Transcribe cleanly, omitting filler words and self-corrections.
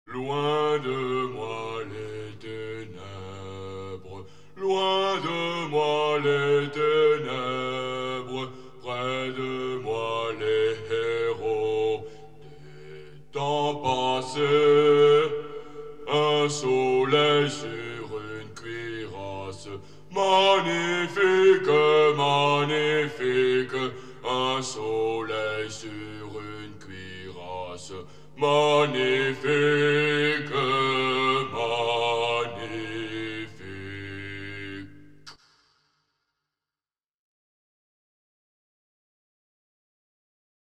Loin de moi les ténèbres, loin de moi les ténèbres, près de moi les héros des temps passés. Un soleil sur une cuirasse, magnifique, magnifique. Un soleil sur une cuirasse, magnifique.